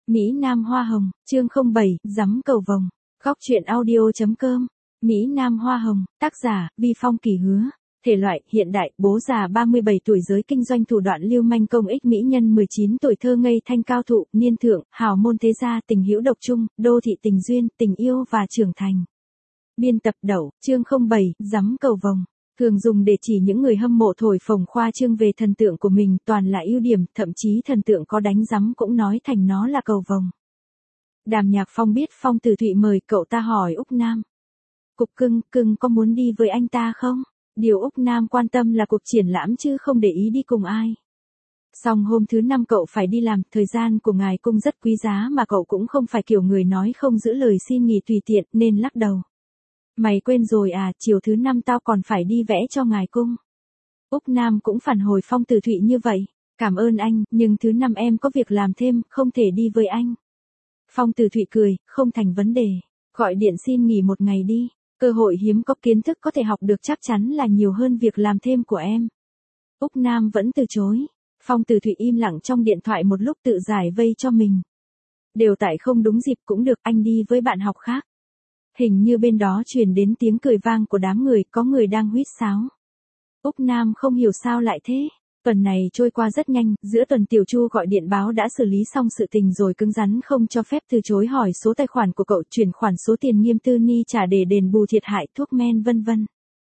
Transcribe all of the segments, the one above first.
Mỹ Nam Hoa Hồng, chương 07, Giắm cầu vồng. Góc truyện audio.com. Mỹ Nam Hoa Hồng, tác giả, Vi Phong Kỳ Hứa. Thể loại, hiện đại, bố già 37 tuổi giới kinh doanh thủ đoạn lưu manh công ích mỹ nhân 19 tuổi thơ ngây thanh cao thụ, niên thượng, hào môn thế gia tình hữu độc trung, đô thị tình duyên, tình yêu và trưởng thành. Biên tập Đậu, chương 07, Giắm cầu vồng. Thường dùng để chỉ những người hâm mộ thổi phồng khoa trương về thần tượng của mình toàn là ưu điểm, thậm chí thần tượng có đánh giấm cũng nói thành nó là cầu vồng. Đàm Nhạc Phong biết Phong Tử Thụy mời cậu ta hỏi Úc Nam. Cục cưng có muốn đi với anh ta không? Điều Úc Nam quan tâm là cuộc triển lãm chứ không để ý đi cùng ai. Xong hôm thứ 5 cậu phải đi làm, thời gian của ngài cung rất quý giá mà cậu cũng không phải kiểu người nói không giữ lời xin nghỉ tùy tiện nên lắc đầu. Mày quên rồi à, chiều thứ 5 tao còn phải đi vẽ cho ngài cung. Úc Nam cũng phản hồi Phong Tử Thụy như vậy. Cảm ơn anh, nhưng thứ 5 em có việc làm thêm, không thể đi với anh. Phong Tử Thụy cười, không thành vấn đề. Gọi điện xin nghỉ một ngày đi. Cơ hội hiếm có, kiến thức có thể học được chắc chắn là nhiều hơn việc làm thêm của em. Úc Nam vẫn từ chối. Phong Tử Thụy im lặng trong điện thoại một lúc tự giải vây cho mình. Đều tại không đúng dịp cũng được, anh đi với bạn học khác. Hình như bên đó truyền đến tiếng cười vang của đám người, có người đang huýt sáo. Úc Nam không hiểu sao lại thế. Tuần này trôi qua rất nhanh, giữa tuần Tiểu Chu gọi điện báo đã xử lý xong sự tình rồi cứng rắn không cho phép từ chối hỏi số tài khoản của cậu, chuyển khoản số tiền Nghiêm Tư Ni trả để đền bù thiệt hại thuốc men vân vân.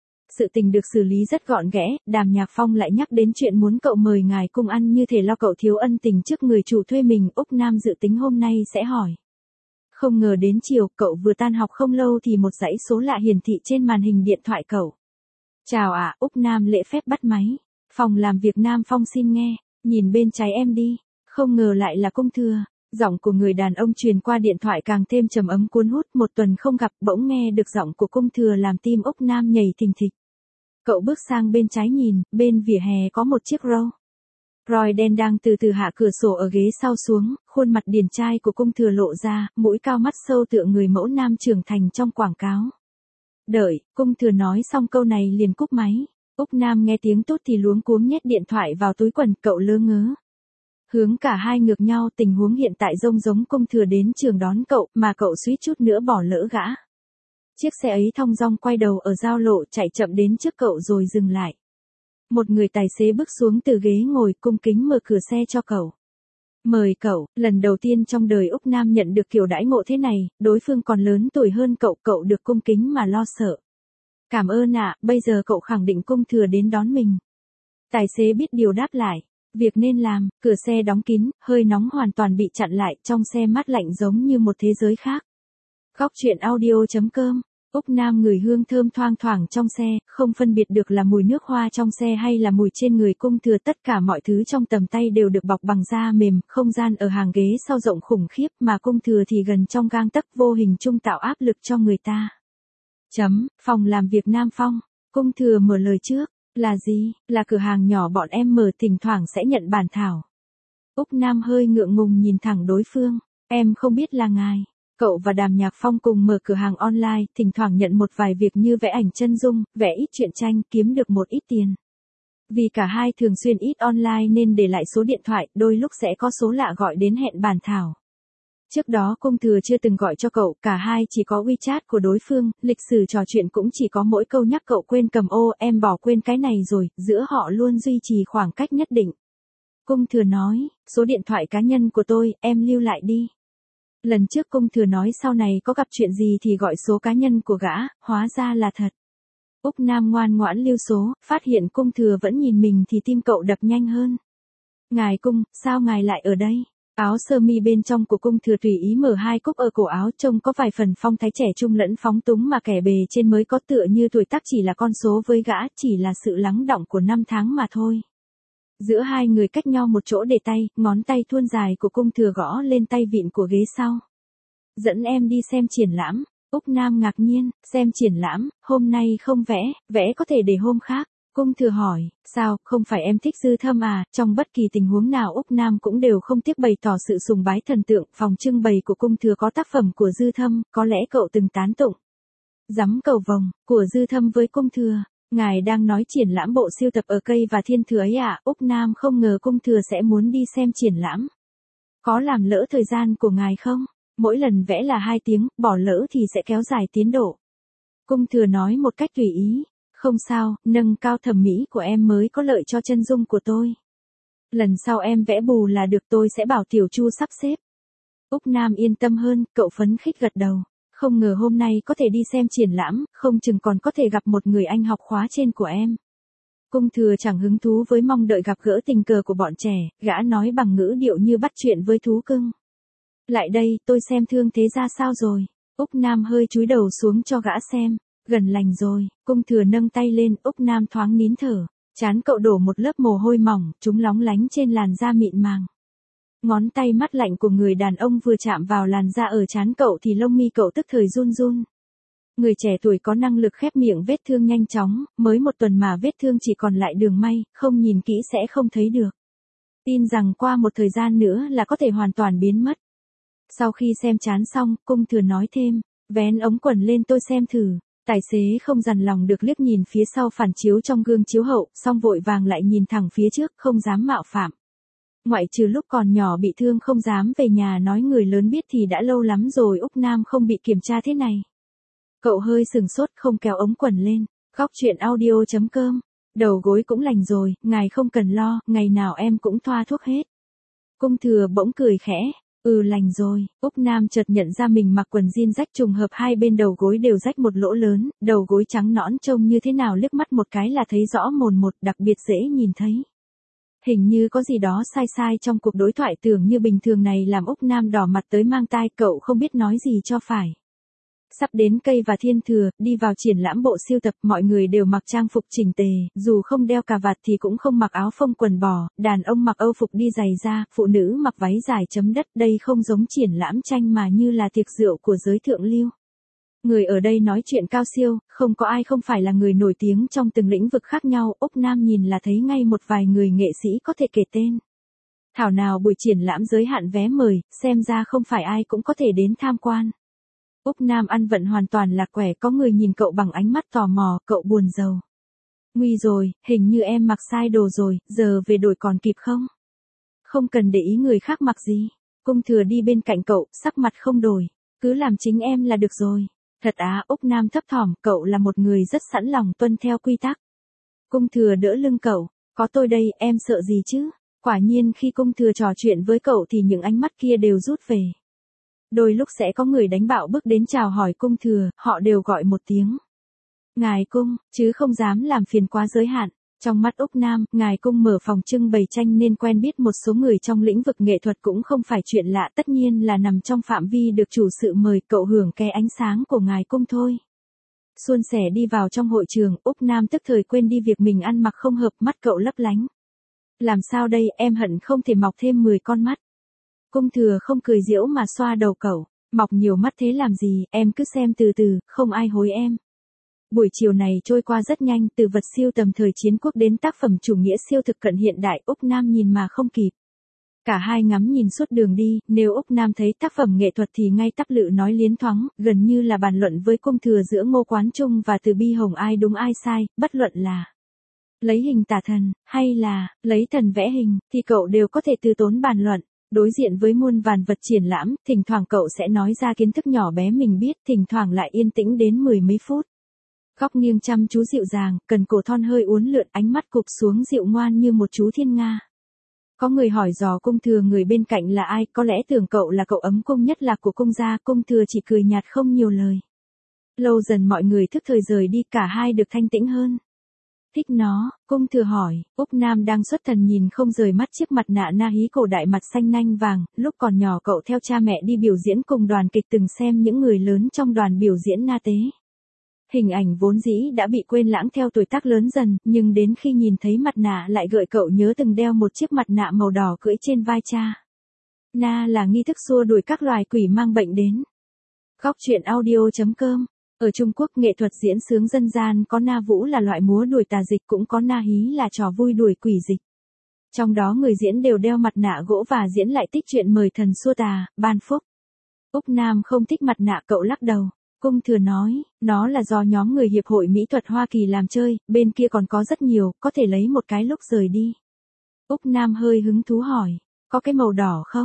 Sự tình được xử lý rất gọn ghẽ, Đàm Nhạc Phong lại nhắc đến chuyện muốn cậu mời ngài cung ăn như thể lo cậu thiếu ân tình trước người chủ thuê mình. Úc Nam dự tính hôm nay sẽ hỏi. Không ngờ đến chiều, cậu vừa tan học không lâu thì một dãy số lạ hiển thị trên màn hình điện thoại cậu. Chào ạ, Úc Nam lễ phép bắt máy. Phòng làm việc Nam Phong xin nghe, nhìn bên trái em đi, không ngờ lại là Cung Thừa. Giọng của người đàn ông truyền qua điện thoại càng thêm trầm ấm cuốn hút, một tuần không gặp bỗng nghe được giọng của Cung Thừa làm tim Úc Nam nhảy thình thịch. Cậu bước sang bên trái nhìn, bên vỉa hè có một chiếc Roy đen đang từ từ hạ cửa sổ ở ghế sau xuống, khuôn mặt điển trai của Cung Thừa lộ ra, mũi cao mắt sâu tựa người mẫu nam trưởng thành trong quảng cáo. Đợi, Cung Thừa nói xong câu này liền cúp máy. Úc Nam nghe tiếng tốt thì luống cuống nhét điện thoại vào túi quần, cậu lơ ngớ. Hướng cả hai ngược nhau, tình huống hiện tại giống Cung Thừa đến trường đón cậu, mà cậu suýt chút nữa bỏ lỡ gã. Chiếc xe ấy thong dong quay đầu ở giao lộ chạy chậm đến trước cậu rồi dừng lại. Một người tài xế bước xuống từ ghế ngồi cung kính mở cửa xe cho cậu. Mời cậu, lần đầu tiên trong đời Úc Nam nhận được kiểu đãi ngộ thế này, đối phương còn lớn tuổi hơn cậu được cung kính mà lo sợ. Cảm ơn ạ, bây giờ cậu khẳng định Cung Thừa đến đón mình. Tài xế biết điều đáp lại. Việc nên làm, cửa xe đóng kín, hơi nóng hoàn toàn bị chặn lại, trong xe mát lạnh giống như một thế giới khác. Góc truyện audio.com. Úc Nam ngửi hương thơm thoang thoảng trong xe, không phân biệt được là mùi nước hoa trong xe hay là mùi trên người Cung Thừa, tất cả mọi thứ trong tầm tay đều được bọc bằng da mềm, không gian ở hàng ghế sau rộng khủng khiếp mà Cung Thừa thì gần trong gang tấc, vô hình chung tạo áp lực cho người ta. Phòng làm việc Nam Phong. Cung Thừa mở lời trước. Là gì? Là cửa hàng nhỏ bọn em mở, thỉnh thoảng sẽ nhận bản thảo. Úc Nam hơi ngượng ngùng nhìn thẳng đối phương. Em không biết là ngài. Cậu và Đàm Nhạc Phong cùng mở cửa hàng online, thỉnh thoảng nhận một vài việc như vẽ ảnh chân dung, vẽ ít truyện tranh, kiếm được một ít tiền. Vì cả hai thường xuyên ít online nên để lại số điện thoại, đôi lúc sẽ có số lạ gọi đến hẹn bản thảo. Trước đó Cung Thừa chưa từng gọi cho cậu, cả hai chỉ có WeChat của đối phương, lịch sử trò chuyện cũng chỉ có mỗi câu nhắc cậu quên cầm ô, em bỏ quên cái này rồi, giữa họ luôn duy trì khoảng cách nhất định. Cung Thừa nói, số điện thoại cá nhân của tôi, em lưu lại đi. Lần trước Cung Thừa nói sau này có gặp chuyện gì thì gọi số cá nhân của gã, hóa ra là thật. Úc Nam ngoan ngoãn lưu số, phát hiện Cung Thừa vẫn nhìn mình thì tim cậu đập nhanh hơn. Ngài Cung, sao ngài lại ở đây? Áo sơ mi bên trong của Cung Thừa tùy ý mở hai cúc ở cổ áo, trông có vài phần phong thái trẻ trung lẫn phóng túng mà kẻ bề trên mới có, tựa như tuổi tác chỉ là con số với gã, chỉ là sự lắng đọng của năm tháng mà thôi. Giữa hai người cách nhau một chỗ để tay, ngón tay thuôn dài của Cung Thừa gõ lên tay vịn của ghế sau. Dẫn em đi xem triển lãm. Úc Nam ngạc nhiên, xem triển lãm, hôm nay không vẽ, vẽ có thể để hôm khác. Cung Thừa hỏi, sao, không phải em thích Dư Thâm à? Trong bất kỳ tình huống nào Úc Nam cũng đều không tiếc bày tỏ sự sùng bái thần tượng. Phòng trưng bày của Cung Thừa có tác phẩm của Dư Thâm, có lẽ cậu từng tán tụng. Giắm cầu vồng, của Dư Thâm với Cung Thừa. Ngài đang nói triển lãm bộ siêu tập ở Cây và Thiên Thừa ấy à? Úc Nam không ngờ Cung Thừa sẽ muốn đi xem triển lãm. Có làm lỡ thời gian của ngài không? Mỗi lần vẽ là 2 tiếng, bỏ lỡ thì sẽ kéo dài tiến độ. Cung thừa nói một cách tùy ý. Không sao, nâng cao thẩm mỹ của em mới có lợi cho chân dung của tôi. Lần sau em vẽ bù là được, tôi sẽ bảo Tiểu Chu sắp xếp. Úc Nam yên tâm hơn, cậu phấn khích gật đầu. Không ngờ hôm nay có thể đi xem triển lãm, không chừng còn có thể gặp một người anh học khóa trên của em. Cung thừa chẳng hứng thú với mong đợi gặp gỡ tình cờ của bọn trẻ, gã nói bằng ngữ điệu như bắt chuyện với thú cưng. Lại đây, tôi xem thương thế ra sao rồi. Úc Nam hơi chúi đầu xuống cho gã xem. Gần lành rồi, cung thừa nâng tay lên, Úc Nam thoáng nín thở. Trán cậu đổ một lớp mồ hôi mỏng, chúng lóng lánh trên làn da mịn màng. Ngón tay mát lạnh của người đàn ông vừa chạm vào làn da ở trán cậu thì lông mi cậu tức thời run run. Người trẻ tuổi có năng lực khép miệng vết thương nhanh chóng, mới 1 tuần mà vết thương chỉ còn lại đường may, không nhìn kỹ sẽ không thấy được. Tin rằng qua một thời gian nữa là có thể hoàn toàn biến mất. Sau khi xem trán xong, cung thừa nói thêm, vén ống quần lên tôi xem thử. Tài xế không dằn lòng được liếc nhìn phía sau phản chiếu trong gương chiếu hậu, xong vội vàng lại nhìn thẳng phía trước, không dám mạo phạm. Ngoại trừ lúc còn nhỏ bị thương không dám về nhà nói người lớn biết thì đã lâu lắm rồi Úc Nam không bị kiểm tra thế này. Cậu hơi sừng sốt không kéo ống quần lên. Góc chuyện audio.com. Đầu gối cũng lành rồi, ngài không cần lo, ngày nào em cũng thoa thuốc hết. Cung thừa bỗng cười khẽ. Lành rồi. Úc Nam chợt nhận ra mình mặc quần jean rách, trùng hợp hai bên đầu gối đều rách một lỗ lớn, đầu gối trắng nõn trông như thế nào liếc mắt một cái là thấy rõ mồn một, đặc biệt dễ nhìn thấy. Hình như có gì đó sai sai trong cuộc đối thoại tưởng như bình thường này làm Úc Nam đỏ mặt tới mang tai, cậu không biết nói gì cho phải. Sắp đến Cây và Thiên Thừa, đi vào triển lãm bộ sưu tập, mọi người đều mặc trang phục chỉnh tề, dù không đeo cà vạt thì cũng không mặc áo phông quần bò, đàn ông mặc âu phục đi giày da, phụ nữ mặc váy dài chấm đất, đây không giống triển lãm tranh mà như là tiệc rượu của giới thượng lưu. Người ở đây nói chuyện cao siêu, không có ai không phải là người nổi tiếng trong từng lĩnh vực khác nhau, Úc Nam nhìn là thấy ngay một vài người nghệ sĩ có thể kể tên. Thảo nào buổi triển lãm giới hạn vé mời, xem ra không phải ai cũng có thể đến tham quan. Úc Nam ăn vận hoàn toàn lạc quẻ, có người nhìn cậu bằng ánh mắt tò mò, cậu buồn rầu. Nguy rồi, hình như em mặc sai đồ rồi, giờ về đổi còn kịp không? Không cần để ý người khác mặc gì. Cung thừa đi bên cạnh cậu, sắc mặt không đổi. Cứ làm chính em là được rồi. Thật á, Úc Nam thấp thỏm, cậu là một người rất sẵn lòng tuân theo quy tắc. Cung thừa đỡ lưng cậu, có tôi đây, em sợ gì chứ? Quả nhiên khi cung thừa trò chuyện với cậu thì những ánh mắt kia đều rút về. Đôi lúc sẽ có người đánh bạo bước đến chào hỏi cung thừa, họ đều gọi một tiếng. Ngài cung, chứ không dám làm phiền quá giới hạn. Trong mắt Úc Nam, ngài cung mở phòng trưng bày tranh nên quen biết một số người trong lĩnh vực nghệ thuật cũng không phải chuyện lạ, tất nhiên là nằm trong phạm vi được chủ sự mời, cậu hưởng cái ánh sáng của ngài cung thôi. Suôn sẻ đi vào trong hội trường, Úc Nam tức thời quên đi việc mình ăn mặc không hợp, mắt cậu lấp lánh. Làm sao đây, em hận không thể mọc thêm 10 con mắt. Cung thừa không cười giễu mà xoa đầu cậu, mọc nhiều mắt thế làm gì, em cứ xem từ từ, không ai hối em. Buổi chiều này trôi qua rất nhanh, từ vật siêu tầm thời chiến quốc đến tác phẩm chủ nghĩa siêu thực cận hiện đại, Úc Nam nhìn mà không kịp. Cả hai ngắm nhìn suốt đường đi, nếu Úc Nam thấy tác phẩm nghệ thuật thì ngay tắp lự nói liến thoáng, gần như là bàn luận với cung thừa giữa Ngô Quán Trung và Từ Bi Hồng ai đúng ai sai, bất luận là lấy hình tả thần, hay là lấy thần vẽ hình, thì cậu đều có thể từ tốn bàn luận. Đối diện với muôn vàn vật triển lãm, thỉnh thoảng cậu sẽ nói ra kiến thức nhỏ bé mình biết, thỉnh thoảng lại yên tĩnh đến 10 mấy phút. Góc nghiêng chăm chú dịu dàng, cần cổ thon hơi uốn lượn, ánh mắt cụp xuống dịu ngoan như một chú thiên nga. Có người hỏi dò cung thừa người bên cạnh là ai, có lẽ tưởng cậu là cậu ấm cung nhất lạc của cung gia, cung thừa chỉ cười nhạt không nhiều lời. Lâu dần mọi người thức thời rời đi, cả hai được thanh tĩnh hơn. Thích nó, cung thừa hỏi, Úc Nam đang xuất thần nhìn không rời mắt chiếc mặt nạ na hí cổ đại mặt xanh nanh vàng, lúc còn nhỏ cậu theo cha mẹ đi biểu diễn cùng đoàn kịch từng xem những người lớn trong đoàn biểu diễn na tế. Hình ảnh vốn dĩ đã bị quên lãng theo tuổi tác lớn dần, nhưng đến khi nhìn thấy mặt nạ lại gợi cậu nhớ từng đeo một chiếc mặt nạ màu đỏ cưỡi trên vai cha. Na là nghi thức xua đuổi các loài quỷ mang bệnh đến. Góc chuyện audio.com. Ở Trung Quốc, nghệ thuật diễn xướng dân gian có na vũ là loại múa đuổi tà dịch, cũng có na hí là trò vui đuổi quỷ dịch. Trong đó người diễn đều đeo mặt nạ gỗ và diễn lại tích chuyện mời thần xua tà, ban phúc. Úc Nam không thích mặt nạ, cậu lắc đầu. Cung thừa nói, nó là do nhóm người Hiệp hội Mỹ thuật Hoa Kỳ làm chơi, bên kia còn có rất nhiều, có thể lấy một cái lúc rời đi. Úc Nam hơi hứng thú hỏi, có cái màu đỏ không?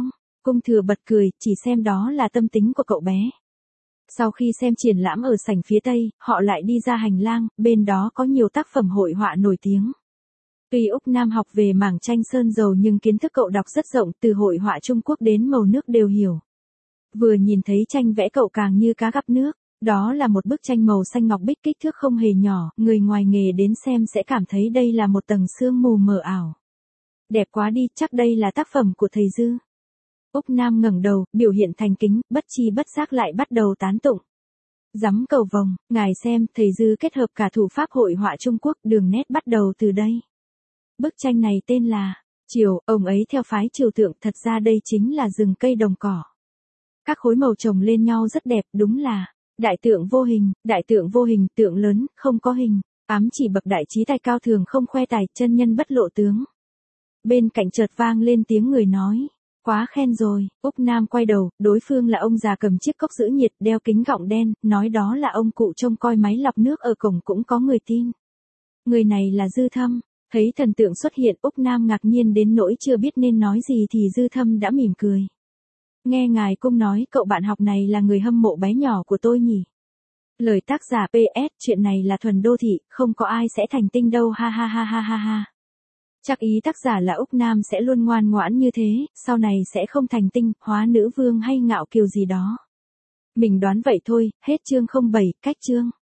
Cung Thừa bật cười, chỉ xem đó là tâm tính của cậu bé. Sau khi xem triển lãm ở sảnh phía Tây, họ lại đi ra hành lang, bên đó có nhiều tác phẩm hội họa nổi tiếng. Tuy Úc Nam học về mảng tranh sơn dầu nhưng kiến thức cậu đọc rất rộng, từ hội họa Trung Quốc đến màu nước đều hiểu. Vừa nhìn thấy tranh vẽ cậu càng như cá gặp nước, đó là một bức tranh màu xanh ngọc bích kích thước không hề nhỏ, người ngoài nghề đến xem sẽ cảm thấy đây là một tầng sương mù mờ ảo. Đẹp quá đi, chắc đây là tác phẩm của thầy Dư. Úc Nam ngẩng đầu, biểu hiện thành kính, bất chi bất giác lại bắt đầu tán tụng. Giám cầu vồng, ngài xem, thầy Dư kết hợp cả thủ pháp hội họa Trung Quốc, đường nét bắt đầu từ đây. Bức tranh này tên là Triều, ông ấy theo phái triều tượng, thật ra đây chính là rừng cây đồng cỏ. Các khối màu chồng lên nhau rất đẹp, đúng là đại tượng vô hình, tượng lớn, không có hình, ám chỉ bậc đại trí tài cao thường không khoe tài, chân nhân bất lộ tướng. Bên cạnh chợt vang lên tiếng người nói, quá khen rồi. Úc Nam quay đầu, đối phương là ông già cầm chiếc cốc giữ nhiệt, đeo kính gọng đen, nói đó là ông cụ trông coi máy lọc nước ở cổng, cũng có người tin. Người này là Dư Thâm. Thấy thần tượng xuất hiện, Úc Nam ngạc nhiên đến nỗi chưa biết nên nói gì thì Dư Thâm đã mỉm cười. Nghe ngài cung nói cậu bạn học này là người hâm mộ bé nhỏ của tôi nhỉ? Lời tác giả PS, chuyện này là thuần đô thị, không có ai sẽ thành tinh đâu, ha ha ha ha ha ha. Chắc ý tác giả là Úc Nam sẽ luôn ngoan ngoãn như thế, sau này sẽ không thành tinh, hóa nữ vương hay ngạo kiều gì đó. Mình đoán vậy thôi, hết chương 07, cách chương.